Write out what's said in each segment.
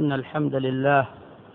إن الحمد لله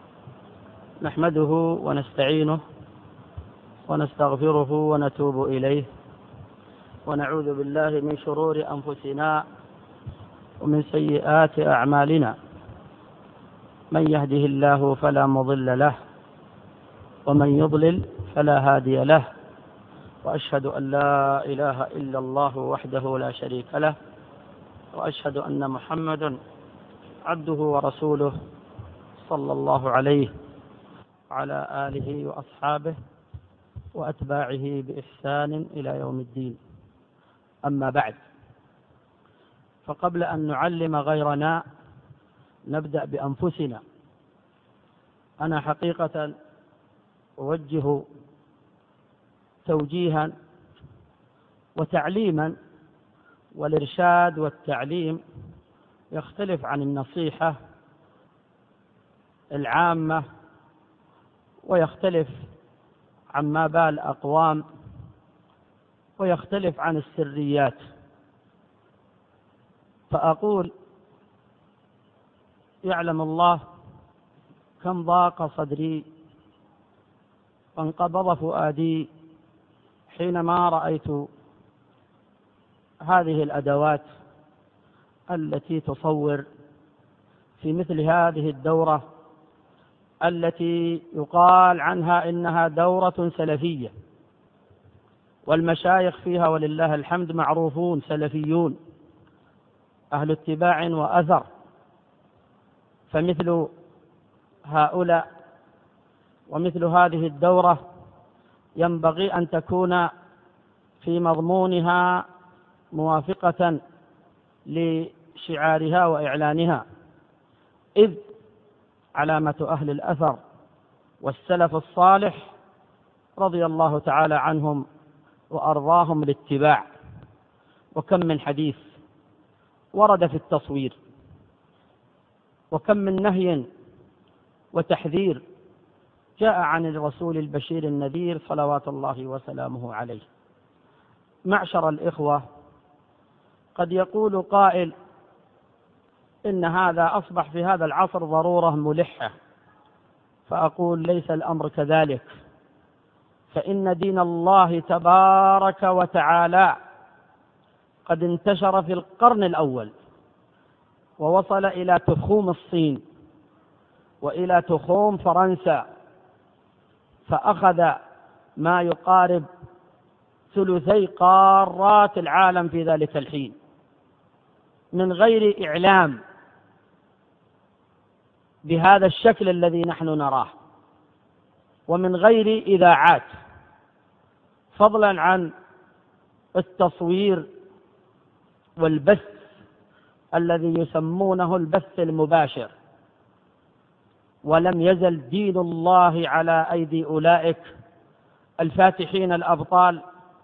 نحمده ونستعينه ونستغفره ونتوب إليه ونعوذ بالله من شرور أنفسنا ومن سيئات أعمالنا. من يهده الله فلا مضل له ومن يضلل فلا هادي له، وأشهد أن لا إله إلا الله وحده لا شريك له، وأشهد أن محمدا عبده ورسوله صلى الله عليه وعلى آله وأصحابه وأتباعه بإحسان إلى يوم الدين. أما بعد، فقبل أن نعلم غيرنا نبدأ بأنفسنا. أنا حقيقة أوجه توجيها وتعليما، والإرشاد والتعليم يختلف عن النصيحة العامة، ويختلف عما بال أقوام، ويختلف عن السريات. فأقول: يعلم الله كم ضاق صدري وانقبض فؤادي حينما رأيت هذه الأدوات التي تصور في مثل هذه الدورة التي يقال عنها إنها دورة سلفية، والمشايخ فيها ولله الحمد معروفون سلفيون أهل اتباع وأثر. فمثل هؤلاء ومثل هذه الدورة ينبغي أن تكون في مضمونها موافقة لشعارها وإعلانها، إذ علامة أهل الأثر والسلف الصالح رضي الله تعالى عنهم وأرضاهم الاتباع. وكم من حديث ورد في التصوير، وكم من نهي وتحذير جاء عن الرسول البشير النذير صلوات الله وسلامه عليه. معشر الإخوة، قد يقول قائل إن هذا أصبح في هذا العصر ضرورة ملحة، فأقول: ليس الأمر كذلك، فإن دين الله تبارك وتعالى قد انتشر في القرن الأول ووصل إلى تخوم الصين وإلى تخوم فرنسا، فأخذ ما يقارب ثلثي قارات العالم في ذلك الحين من غير إعلام بهذا الشكل الذي نحن نراه، ومن غير إذاعات، فضلا عن التصوير والبث الذي يسمونه البث المباشر. ولم يزل دين الله على أيدي أولئك الفاتحين الأبطال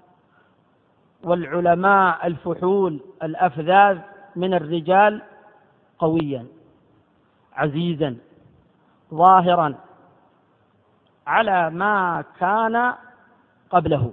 والعلماء الفحول الأفذاذ من الرجال قويا عزيزا ظاهرا على ما كان قبله.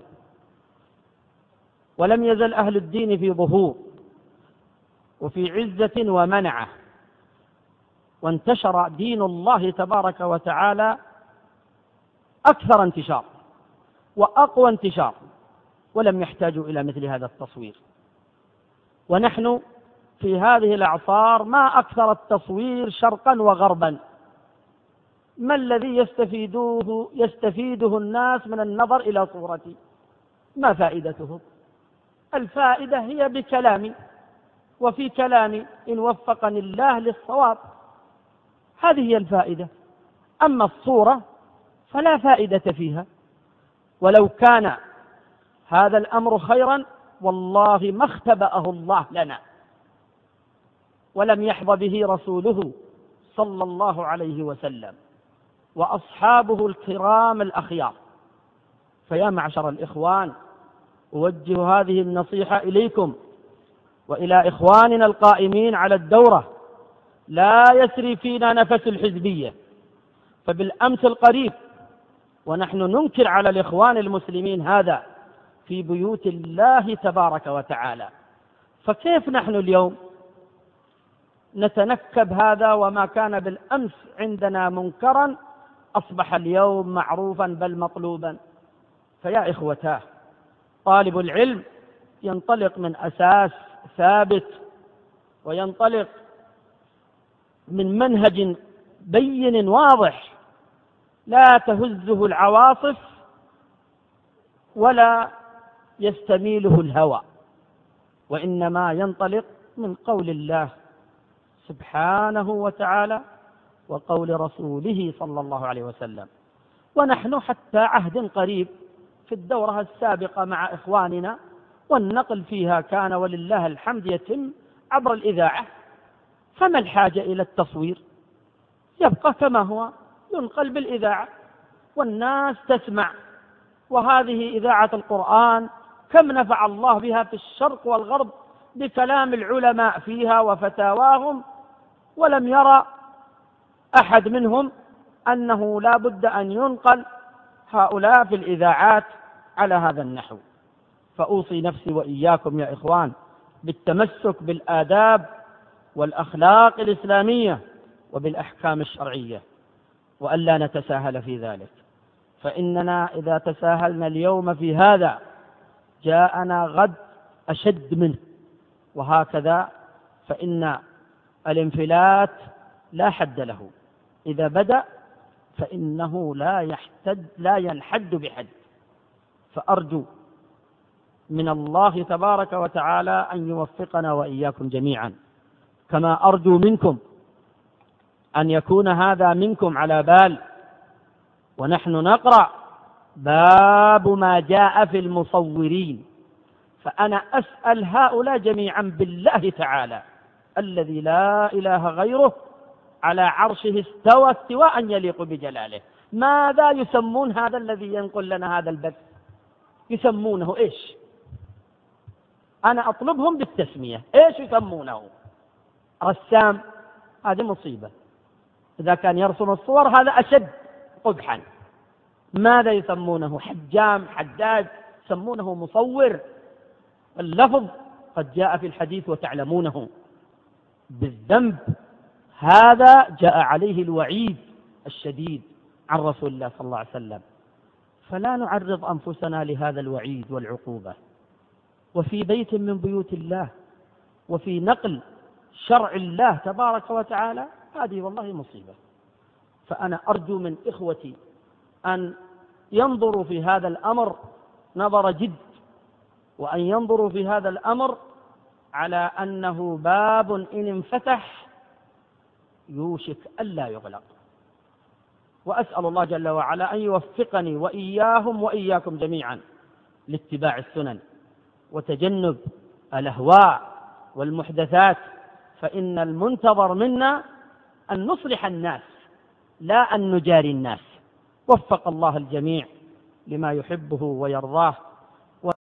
ولم يزل أهل الدين في ظهور وفي عزة ومنعة، وانتشر دين الله تبارك وتعالى أكثر انتشار وأقوى انتشار، ولم يحتاجوا إلى مثل هذا التصوير. ونحن في هذه الأعصار ما أكثر التصوير شرقا وغربا. ما الذي يستفيده الناس من النظر إلى صورتي؟ ما فائدته؟ الفائدة هي بكلامي، وفي كلامي إن وفقني الله للصواب، هذه هي الفائدة. أما الصورة فلا فائدة فيها. ولو كان هذا الأمر خيرا والله ما اختبأه الله لنا، ولم يحظ به رسوله صلى الله عليه وسلم وأصحابه الكرام الأخيار. فيا معشر الإخوان، أوجه هذه النصيحة إليكم وإلى إخواننا القائمين على الدورة: لا يسري فينا نفس الحزبية. فبالأمس القريب ونحن ننكر على الإخوان المسلمين هذا في بيوت الله تبارك وتعالى، فكيف نحن اليوم نتنكب هذا، وما كان بالأمس عندنا منكرا أصبح اليوم معروفا بل مطلوبا. فيا إخوتاه، طالب العلم ينطلق من أساس ثابت، وينطلق من منهج بين واضح لا تهزه العواصف ولا يستميله الهوى، وإنما ينطلق من قول الله سبحانه وتعالى وقول رسوله صلى الله عليه وسلم. ونحن حتى عهد قريب في الدورة السابقة مع إخواننا، والنقل فيها كان ولله الحمد يتم عبر الإذاعة، فما الحاجة إلى التصوير؟ يبقى كما هو، ينقل بالإذاعة والناس تسمع. وهذه إذاعة القرآن كم نفع الله بها في الشرق والغرب بكلام العلماء فيها وفتاواهم، ولم يرى أحد منهم أنه لا بد أن ينقل هؤلاء في الإذاعات على هذا النحو. فأوصي نفسي وإياكم يا إخوان بالتمسك بالآداب والأخلاق الإسلامية وبالأحكام الشرعية، وألا نتساهل في ذلك، فإننا إذا تساهلنا اليوم في هذا جاءنا غد أشد منه، وهكذا فإن الانفلات لا حد له، إذا بدأ فإنه لا ينحد بحد. فأرجو من الله تبارك وتعالى أن يوفقنا وإياكم جميعا، كما أرجو منكم أن يكون هذا منكم على بال. ونحن نقرأ باب ما جاء في المصورين، فأنا أسأل هؤلاء جميعا بالله تعالى الذي لا إله غيره على عرشه استوى استواء يليق بجلاله، ماذا يسمون هذا الذي ينقل لنا هذا البث؟ يسمونه إيش؟ أنا أطلبهم بالتسمية، إيش يسمونه؟ رسام، هذه مصيبة. إذا كان يرسم الصور هذا أشد قبحا. ماذا يسمونه؟ حجام، حداد، يسمونه مصور. اللفظ قد جاء في الحديث وتعلمونه بالذنب، هذا جاء عليه الوعيد الشديد عن رسول الله صلى الله عليه وسلم، فلا نعرض أنفسنا لهذا الوعيد والعقوبة. وفي بيت من بيوت الله وفي نقل شرع الله تبارك وتعالى، هذه والله مصيبة. فأنا أرجو من إخوتي أن ينظروا في هذا الأمر نظر جد، وأن ينظروا في هذا الأمر على أنه باب إن انفتح يوشك ألا يغلق. وأسأل الله جل وعلا أن يوفقني وإياهم وإياكم جميعا لاتباع السنن وتجنب الأهواء والمحدثات، فإن المنتظر منا أن نصلح الناس لا أن نجاري الناس. وفق الله الجميع لما يحبه ويرضاه.